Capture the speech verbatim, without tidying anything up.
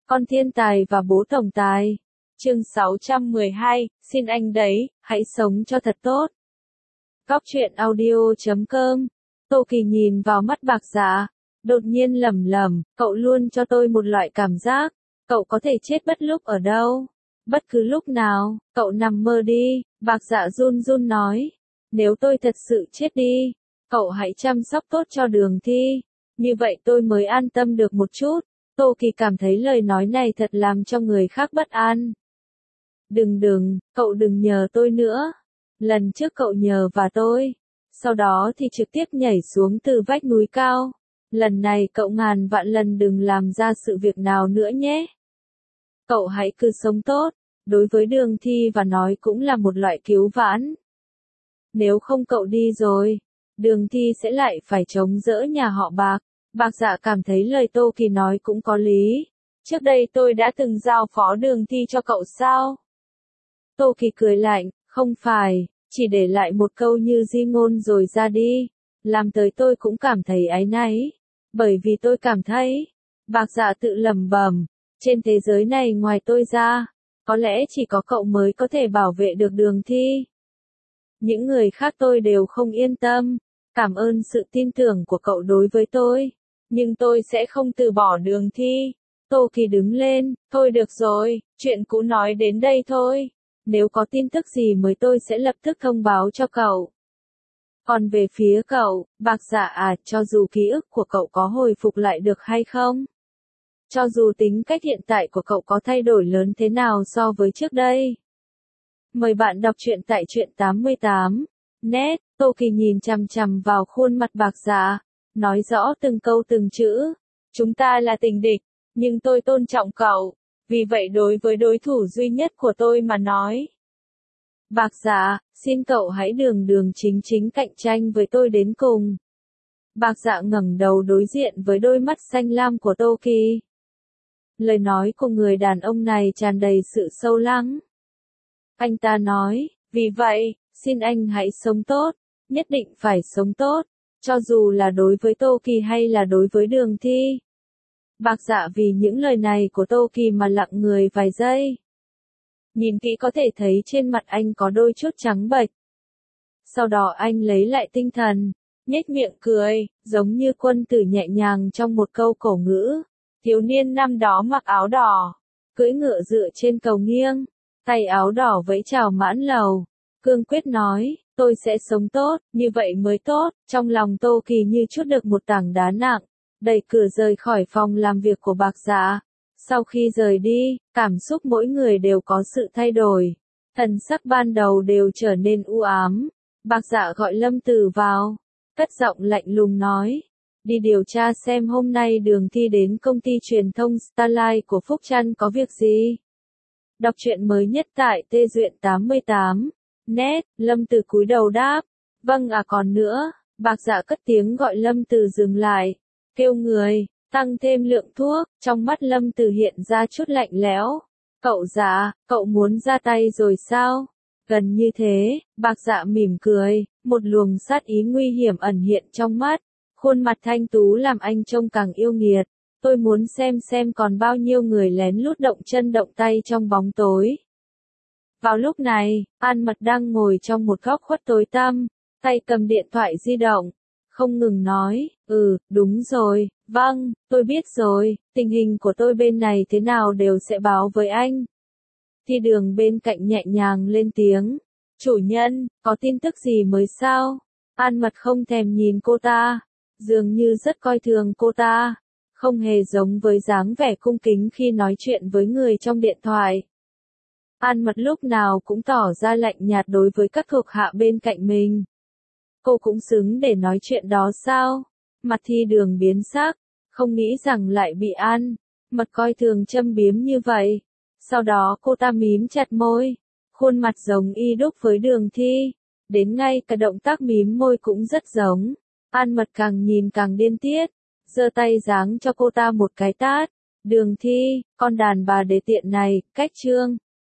Con thiên tài và bố tổng tài. Chương sáu trăm mười hai, xin anh đấy, hãy sống cho thật tốt. Góc truyện audio chấm com. Tô Kỳ nhìn vào mắt Bạc Dạ, đột nhiên lẩm lẩm, cậu luôn cho tôi một loại cảm giác, cậu có thể chết bất lúc ở đâu, bất cứ lúc nào, cậu nằm mơ đi, Bạc Dạ run run nói. Nếu tôi thật sự chết đi, cậu hãy chăm sóc tốt cho Đường Thi, như vậy tôi mới an tâm được một chút. Tô Kỳ cảm thấy lời nói này thật làm cho người khác bất an. Đừng đừng, cậu đừng nhờ tôi nữa. Lần trước cậu nhờ và tôi, sau đó thì trực tiếp nhảy xuống từ vách núi cao. Lần này cậu ngàn vạn lần đừng làm ra sự việc nào nữa nhé. Cậu hãy cứ sống tốt, đối với Đường Thi và nói cũng là một loại cứu vãn. Nếu không cậu đi rồi, Đường Thi sẽ lại phải chống đỡ nhà họ Bạc. Bạc Dạ cảm thấy lời Tô Kỳ nói cũng có lý. Trước đây tôi đã từng giao phó Đường Thi cho cậu sao? Tô Kỳ cười lạnh, không phải, chỉ để lại một câu như di ngôn rồi ra đi. Làm tới tôi cũng cảm thấy áy náy. Bởi vì tôi cảm thấy, Bạc Dạ tự lẩm bẩm, trên thế giới này ngoài tôi ra, có lẽ chỉ có cậu mới có thể bảo vệ được Đường Thi. Những người khác tôi đều không yên tâm. Cảm ơn sự tin tưởng của cậu đối với tôi. Nhưng tôi sẽ không từ bỏ Đường Thi. Tô Kỳ đứng lên, thôi được rồi, chuyện cũ nói đến đây thôi. Nếu có tin tức gì mới tôi sẽ lập tức thông báo cho cậu. Còn về phía cậu, Bạc Dạ à, cho dù ký ức của cậu có hồi phục lại được hay không? Cho dù tính cách hiện tại của cậu có thay đổi lớn thế nào so với trước đây? Mời bạn đọc truyện tại truyện tám mươi tám. Net, Tô Kỳ nhìn chằm chằm vào khuôn mặt Bạc Dạ, nói rõ từng câu từng chữ. Chúng ta là tình địch, nhưng tôi tôn trọng cậu, vì vậy đối với đối thủ duy nhất của tôi mà nói. Bạc Dạ, xin cậu hãy đường đường chính chính cạnh tranh với tôi đến cùng. Bạc Dạ ngẩng đầu đối diện với đôi mắt xanh lam của Tô Kỳ. Lời nói của người đàn ông này tràn đầy sự sâu lắng. Anh ta nói, vì vậy, xin anh hãy sống tốt, nhất định phải sống tốt, cho dù là đối với Tô Kỳ hay là đối với Đường Thi. Bạc Dạ vì những lời này của Tô Kỳ mà lặng người vài giây. Nhìn kỹ có thể thấy trên mặt anh có đôi chút trắng bệch. Sau đó anh lấy lại tinh thần, nhếch miệng cười, giống như quân tử nhẹ nhàng trong một câu cổ ngữ. Thiếu niên năm đó mặc áo đỏ, cưỡi ngựa dựa trên cầu nghiêng, tay áo đỏ vẫy chào mãn lầu. Cương quyết nói, tôi sẽ sống tốt, như vậy mới tốt. Trong lòng Tô Kỳ như trút được một tảng đá nặng, đẩy cửa rời khỏi phòng làm việc của Bạc Dạ. Sau khi rời đi, cảm xúc mỗi người đều có sự thay đổi. Thần sắc ban đầu đều trở nên u ám. Bạc Dạ gọi Lâm Tử vào, cất giọng lạnh lùng nói, đi điều tra xem hôm nay Đường Thi đến công ty truyền thông Starlight của Phúc Trăn có việc gì. Đọc truyện mới nhất tại Tê Duyện tám mươi tám. Net, Lâm Tử cúi đầu đáp, vâng à còn nữa, Bạc Dạ cất tiếng gọi Lâm Tử dừng lại, kêu người, tăng thêm lượng thuốc, trong mắt Lâm Tử hiện ra chút lạnh lẽo. Cậu Dạ, cậu muốn ra tay rồi sao? Gần như thế, Bạc Dạ mỉm cười, một luồng sát ý nguy hiểm ẩn hiện trong mắt, khuôn mặt thanh tú làm anh trông càng yêu nghiệt. Tôi muốn xem xem còn bao nhiêu người lén lút động chân động tay trong bóng tối. Vào lúc này, An Mật đang ngồi trong một góc khuất tối tăm, tay cầm điện thoại di động, không ngừng nói, ừ, đúng rồi, vâng, tôi biết rồi, tình hình của tôi bên này thế nào đều sẽ báo với anh. Thi Đường bên cạnh nhẹ nhàng lên tiếng, chủ nhân, có tin tức gì mới sao? An Mật không thèm nhìn cô ta, dường như rất coi thường cô ta, không hề giống với dáng vẻ cung kính khi nói chuyện với người trong điện thoại. An Mật lúc nào cũng tỏ ra lạnh nhạt đối với các thuộc hạ bên cạnh mình. Cô cũng xứng để nói chuyện đó sao? Mặt Thi Đường biến sắc, không nghĩ rằng lại bị An Mật coi thường châm biếm như vậy. Sau đó cô ta mím chặt môi, khuôn mặt giống y đúc với Đường Thi, đến ngay cả động tác mím môi cũng rất giống. An Mật càng nhìn càng điên tiết, giơ tay giáng cho cô ta một cái tát. Đường Thi, con đàn bà đề tiện này, cách chương.